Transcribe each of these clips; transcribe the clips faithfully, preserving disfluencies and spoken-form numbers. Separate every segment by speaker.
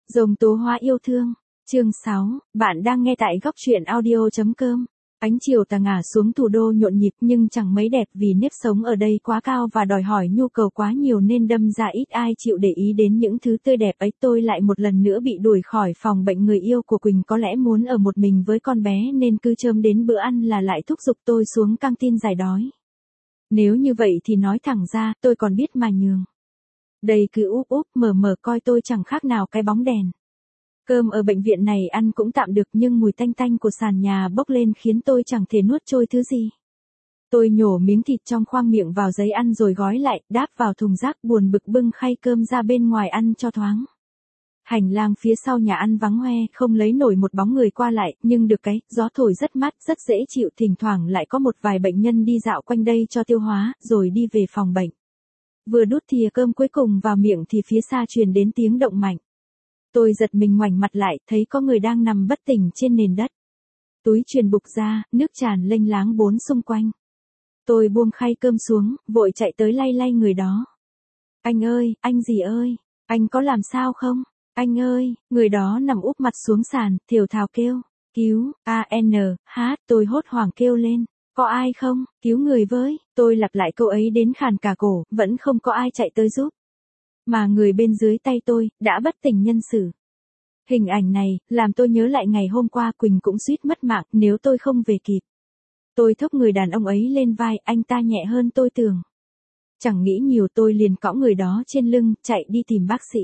Speaker 1: Dòng tố hóa yêu thương. Chương sáu, bạn đang nghe tại góc truyện audio chấm com. Ánh chiều tà ngả xuống thủ đô nhộn nhịp nhưng chẳng mấy đẹp vì nếp sống ở đây quá cao và đòi hỏi nhu cầu quá nhiều nên đâm ra ít ai chịu để ý đến những thứ tươi đẹp ấy. Tôi lại một lần nữa bị đuổi khỏi phòng bệnh. Người yêu của Quỳnh có lẽ muốn ở một mình với con bé nên cứ chớm đến bữa ăn là lại thúc giục tôi xuống căng tin giải đói. Nếu như vậy thì nói thẳng ra, tôi còn biết mà nhường. Đây cứ úp úp mờ mờ coi tôi chẳng khác nào cái bóng đèn. Cơm ở bệnh viện này ăn cũng tạm được nhưng mùi tanh tanh của sàn nhà bốc lên khiến tôi chẳng thể nuốt trôi thứ gì. Tôi nhổ miếng thịt trong khoang miệng vào giấy ăn rồi gói lại, đáp vào thùng rác, buồn bực bưng khay cơm ra bên ngoài ăn cho thoáng. Hành lang phía sau nhà ăn vắng hoe, không lấy nổi một bóng người qua lại, nhưng được cái, gió thổi rất mát, rất dễ chịu, thỉnh thoảng lại có một vài bệnh nhân đi dạo quanh đây cho tiêu hóa, rồi đi về phòng bệnh. Vừa đút thìa cơm cuối cùng vào miệng thì phía xa truyền đến tiếng động mạnh. Tôi giật mình ngoảnh mặt lại, thấy có người đang nằm bất tỉnh trên nền đất. Túi truyền bục ra, nước tràn lênh láng bốn xung quanh. Tôi buông khay cơm xuống, vội chạy tới lay lay người đó. Anh ơi, anh gì ơi, anh có làm sao không? Anh ơi, người đó nằm úp mặt xuống sàn, thều thào kêu. Cứu, a en hát, tôi hốt hoảng kêu lên. Có ai không, cứu người với, tôi lặp lại câu ấy đến khàn cả cổ, vẫn không có ai chạy tới giúp. Mà người bên dưới tay tôi, đã bất tỉnh nhân sự. Hình ảnh này, làm tôi nhớ lại ngày hôm qua Quỳnh cũng suýt mất mạng nếu tôi không về kịp. Tôi thốc người đàn ông ấy lên vai, anh ta nhẹ hơn tôi tưởng. Chẳng nghĩ nhiều tôi liền cõng người đó trên lưng, chạy đi tìm bác sĩ.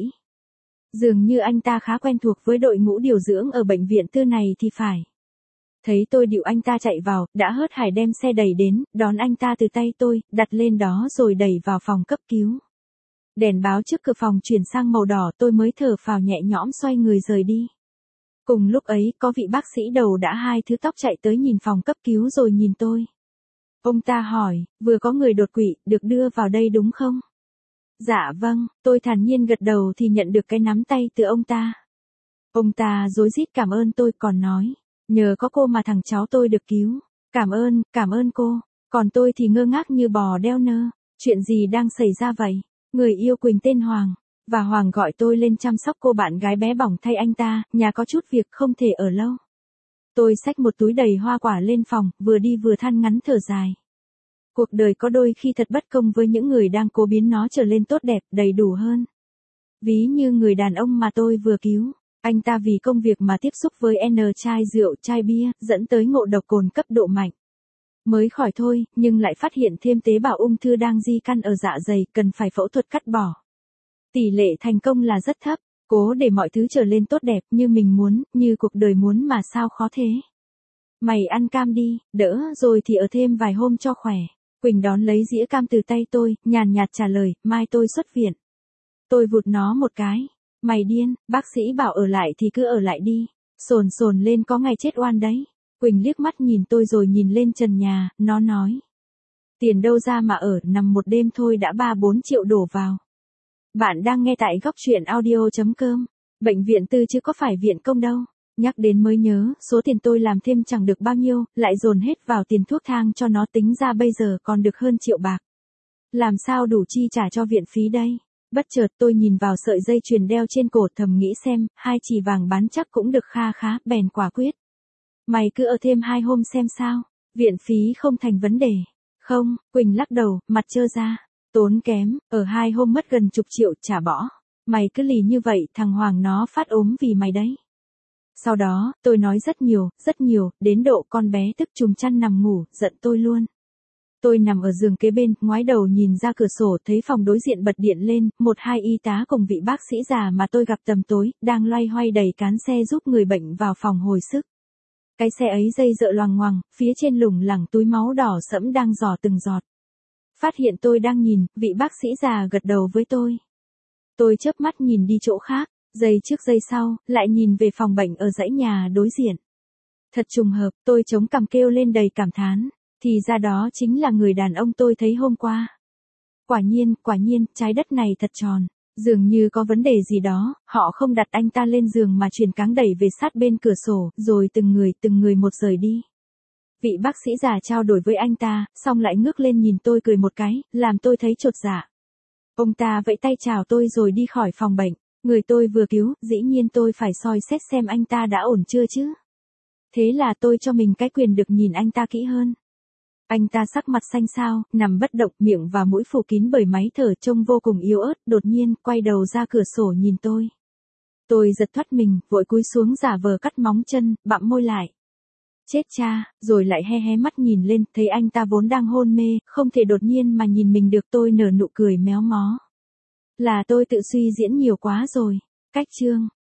Speaker 1: Dường như anh ta khá quen thuộc với đội ngũ điều dưỡng ở bệnh viện tư này thì phải. Thấy tôi điệu anh ta chạy vào, đã hớt hải đem xe đẩy đến, đón anh ta từ tay tôi, đặt lên đó rồi đẩy vào phòng cấp cứu. Đèn báo trước cửa phòng chuyển sang màu đỏ, tôi mới thở phào nhẹ nhõm xoay người rời đi. Cùng lúc ấy, có vị bác sĩ đầu đã hai thứ tóc chạy tới nhìn phòng cấp cứu rồi nhìn tôi. Ông ta hỏi, vừa có người đột quỵ, được đưa vào đây đúng không? Dạ vâng, tôi thản nhiên gật đầu thì nhận được cái nắm tay từ ông ta. Ông ta rối rít cảm ơn tôi còn nói, nhờ có cô mà thằng cháu tôi được cứu. Cảm ơn, cảm ơn cô. Còn tôi thì ngơ ngác như bò đeo nơ. Chuyện gì đang xảy ra vậy? Người yêu Quỳnh tên Hoàng, và Hoàng gọi tôi lên chăm sóc cô bạn gái bé bỏng thay anh ta, nhà có chút việc không thể ở lâu. Tôi xách một túi đầy hoa quả lên phòng, vừa đi vừa than ngắn thở dài. Cuộc đời có đôi khi thật bất công với những người đang cố biến nó trở lên tốt đẹp, đầy đủ hơn. Ví như người đàn ông mà tôi vừa cứu, anh ta vì công việc mà tiếp xúc với N chai rượu, chai bia, dẫn tới ngộ độc cồn cấp độ mạnh. Mới khỏi thôi, nhưng lại phát hiện thêm tế bào ung thư đang di căn ở dạ dày, cần phải phẫu thuật cắt bỏ. Tỷ lệ thành công là rất thấp, cố để mọi thứ trở lên tốt đẹp như mình muốn, như cuộc đời muốn mà sao khó thế. Mày ăn cam đi, đỡ rồi thì ở thêm vài hôm cho khỏe. Quỳnh đón lấy dĩa cam từ tay tôi, nhàn nhạt trả lời, mai tôi xuất viện. Tôi vụt nó một cái. Mày điên, bác sĩ bảo ở lại thì cứ ở lại đi. Sồn sồn lên có ngày chết oan đấy. Quỳnh liếc mắt nhìn tôi rồi nhìn lên trần nhà, nó nói. Tiền đâu ra mà ở, nằm một đêm thôi đã ba bốn triệu đổ vào. Bạn đang nghe tại góc truyện audio chấm com. Bệnh viện tư chứ có phải viện công đâu. Nhắc đến mới nhớ, số tiền tôi làm thêm chẳng được bao nhiêu, lại dồn hết vào tiền thuốc thang cho nó, tính ra bây giờ còn được hơn triệu bạc. Làm sao đủ chi trả cho viện phí đây? Bất chợt tôi nhìn vào sợi dây chuyền đeo trên cổ, thầm nghĩ xem, hai chỉ vàng bán chắc cũng được kha khá, bèn quả quyết. Mày cứ ở thêm hai hôm xem sao, viện phí không thành vấn đề. Không, Quỳnh lắc đầu, mặt trơ ra. Tốn kém, ở hai hôm mất gần chục triệu, trả bỏ. Mày cứ lì như vậy, thằng Hoàng nó phát ốm vì mày đấy. Sau đó, tôi nói rất nhiều, rất nhiều, đến độ con bé tức trùm chăn nằm ngủ, giận tôi luôn. Tôi nằm ở giường kế bên, ngoái đầu nhìn ra cửa sổ, thấy phòng đối diện bật điện lên, một hai y tá cùng vị bác sĩ già mà tôi gặp tầm tối, đang loay hoay đẩy cán xe giúp người bệnh vào phòng hồi sức. Cái xe ấy dây dợ loằng ngoằng, phía trên lủng lẳng túi máu đỏ sẫm đang giò từng giọt. Phát hiện tôi đang nhìn, vị bác sĩ già gật đầu với tôi. Tôi chớp mắt nhìn đi chỗ khác, giây trước giây sau, lại nhìn về phòng bệnh ở dãy nhà đối diện. Thật trùng hợp, tôi chống cằm kêu lên đầy cảm thán, thì ra đó chính là người đàn ông tôi thấy hôm qua. Quả nhiên, quả nhiên, trái đất này thật tròn. Dường như có vấn đề gì đó, họ không đặt anh ta lên giường mà chuyển cáng đẩy về sát bên cửa sổ, rồi từng người từng người một rời đi. Vị bác sĩ già trao đổi với anh ta, xong lại ngước lên nhìn tôi cười một cái, làm tôi thấy chột dạ. Ông ta vẫy tay chào tôi rồi đi khỏi phòng bệnh. Người tôi vừa cứu, dĩ nhiên tôi phải soi xét xem anh ta đã ổn chưa chứ. Thế là tôi cho mình cái quyền được nhìn anh ta kỹ hơn. Anh ta sắc mặt xanh xao, nằm bất động, miệng và mũi phủ kín bởi máy thở, trông vô cùng yếu ớt, đột nhiên, quay đầu ra cửa sổ nhìn tôi. Tôi giật thoát mình, vội cúi xuống giả vờ cắt móng chân, bặm môi lại. Chết cha, rồi lại he hé mắt nhìn lên, thấy anh ta vốn đang hôn mê, không thể đột nhiên mà nhìn mình được. Tôi nở nụ cười méo mó. Là tôi tự suy diễn nhiều quá rồi. Cách chương